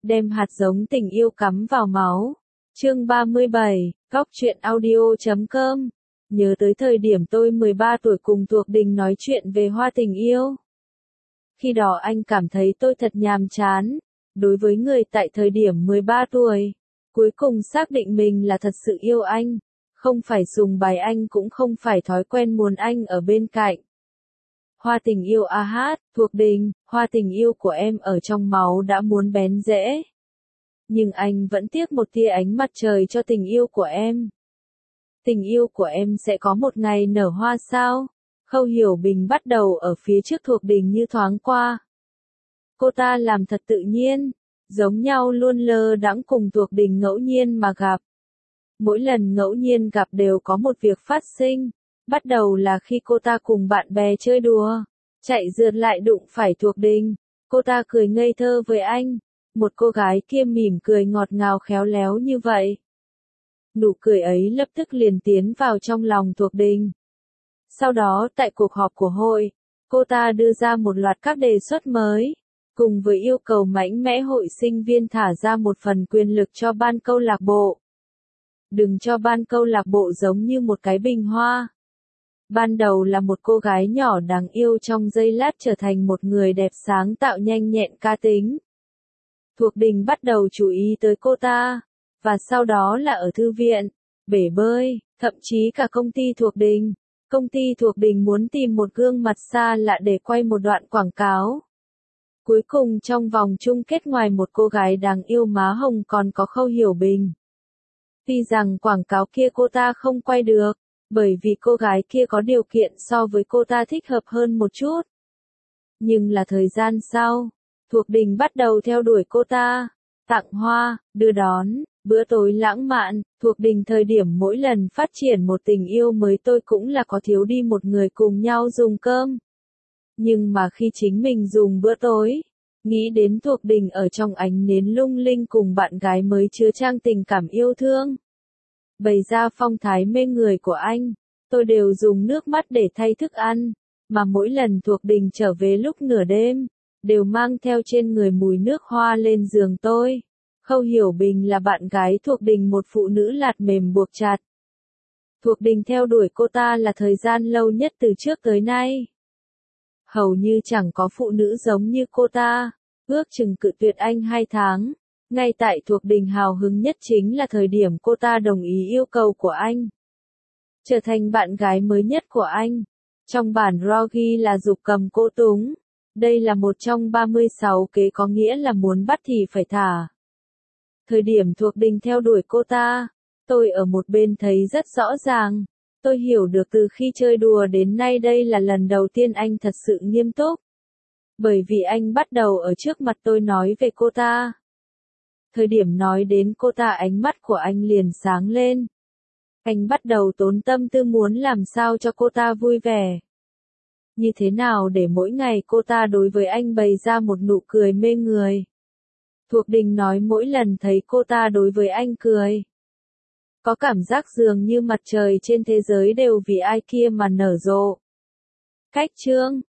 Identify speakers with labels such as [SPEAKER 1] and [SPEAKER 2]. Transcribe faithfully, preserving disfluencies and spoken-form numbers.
[SPEAKER 1] đem hạt giống tình yêu cắm vào máu. Chương ba mươi bảy, góc truyện audio chấm com. Nhớ tới thời điểm tôi mười ba tuổi cùng Thuộc Đình nói chuyện về hoa tình yêu. Khi đó anh cảm thấy tôi thật nhàm chán. Đối với người tại thời điểm mười ba tuổi, cuối cùng xác định mình là thật sự yêu anh. Không phải sùng bái anh cũng không phải thói quen muốn anh ở bên cạnh. Hoa tình yêu a hát, Thuộc Đình, hoa tình yêu của em ở trong máu đã muốn bén rễ. Nhưng anh vẫn tiếc một tia ánh mặt trời cho tình yêu của em. Tình yêu của em sẽ có một ngày nở hoa sao? Khâu Hiểu Bình bắt đầu ở phía trước Thuộc Đình như thoáng qua. Cô ta làm thật tự nhiên, giống nhau luôn lơ đãng cùng Thuộc Đình ngẫu nhiên mà gặp. Mỗi lần ngẫu nhiên gặp đều có một việc phát sinh. Bắt đầu là khi cô ta cùng bạn bè chơi đùa, chạy rượt lại đụng phải Thuộc Đình. Cô ta cười ngây thơ với anh. Một cô gái kia mỉm cười ngọt ngào khéo léo như vậy. Nụ cười ấy lập tức liền tiến vào trong lòng Thuộc Đình. Sau đó tại cuộc họp của hội, cô ta đưa ra một loạt các đề xuất mới, cùng với yêu cầu mạnh mẽ hội sinh viên thả ra một phần quyền lực cho ban câu lạc bộ. Đừng cho ban câu lạc bộ giống như một cái bình hoa. Ban đầu là một cô gái nhỏ đáng yêu trong giây lát trở thành một người đẹp sáng tạo nhanh nhẹn cá tính. Thuộc Đình bắt đầu chú ý tới cô ta, và sau đó là ở thư viện, bể bơi, thậm chí cả công ty Thuộc Đình. Công ty Thuộc Đình muốn tìm một gương mặt xa lạ để quay một đoạn quảng cáo. Cuối cùng trong vòng chung kết ngoài một cô gái đáng yêu má hồng còn có Khâu Hiểu Bình. Tuy rằng quảng cáo kia cô ta không quay được, bởi vì cô gái kia có điều kiện so với cô ta thích hợp hơn một chút. Nhưng là thời gian sau, Thuộc Đình bắt đầu theo đuổi cô ta, tặng hoa, đưa đón, bữa tối lãng mạn. Thuộc Đình thời điểm mỗi lần phát triển một tình yêu mới tôi cũng là có thiếu đi một người cùng nhau dùng cơm. Nhưng mà khi chính mình dùng bữa tối, nghĩ đến Thuộc Đình ở trong ánh nến lung linh cùng bạn gái mới chứa chan tình cảm yêu thương, bày ra phong thái mê người của anh, tôi đều dùng nước mắt để thay thức ăn, mà mỗi lần Thuộc Đình trở về lúc nửa đêm, đều mang theo trên người mùi nước hoa lên giường tôi. Khâu Hiểu Bình là bạn gái Thuộc Đình, một phụ nữ lạt mềm buộc chặt. Thuộc Đình theo đuổi cô ta là thời gian lâu nhất từ trước tới nay. Hầu như chẳng có phụ nữ giống như cô ta, ước chừng cự tuyệt anh hai tháng. Ngay tại Thuộc Đình hào hứng nhất chính là thời điểm cô ta đồng ý yêu cầu của anh, trở thành bạn gái mới nhất của anh. Trong bản raw ghi là dục cầm cô túng. Đây là một trong ba mươi sáu kế có nghĩa là muốn bắt thì phải thả. Thời điểm Thuộc Đình theo đuổi cô ta, tôi ở một bên thấy rất rõ ràng. Tôi hiểu được từ khi chơi đùa đến nay đây là lần đầu tiên anh thật sự nghiêm túc. Bởi vì anh bắt đầu ở trước mặt tôi nói về cô ta. Thời điểm nói đến cô ta ánh mắt của anh liền sáng lên. Anh bắt đầu tốn tâm tư muốn làm sao cho cô ta vui vẻ. Như thế nào để mỗi ngày cô ta đối với anh bày ra một nụ cười mê người. Thuộc Đình nói mỗi lần thấy cô ta đối với anh cười, có cảm giác dường như mặt trời trên thế giới đều vì ai kia mà nở rộ. Cách chương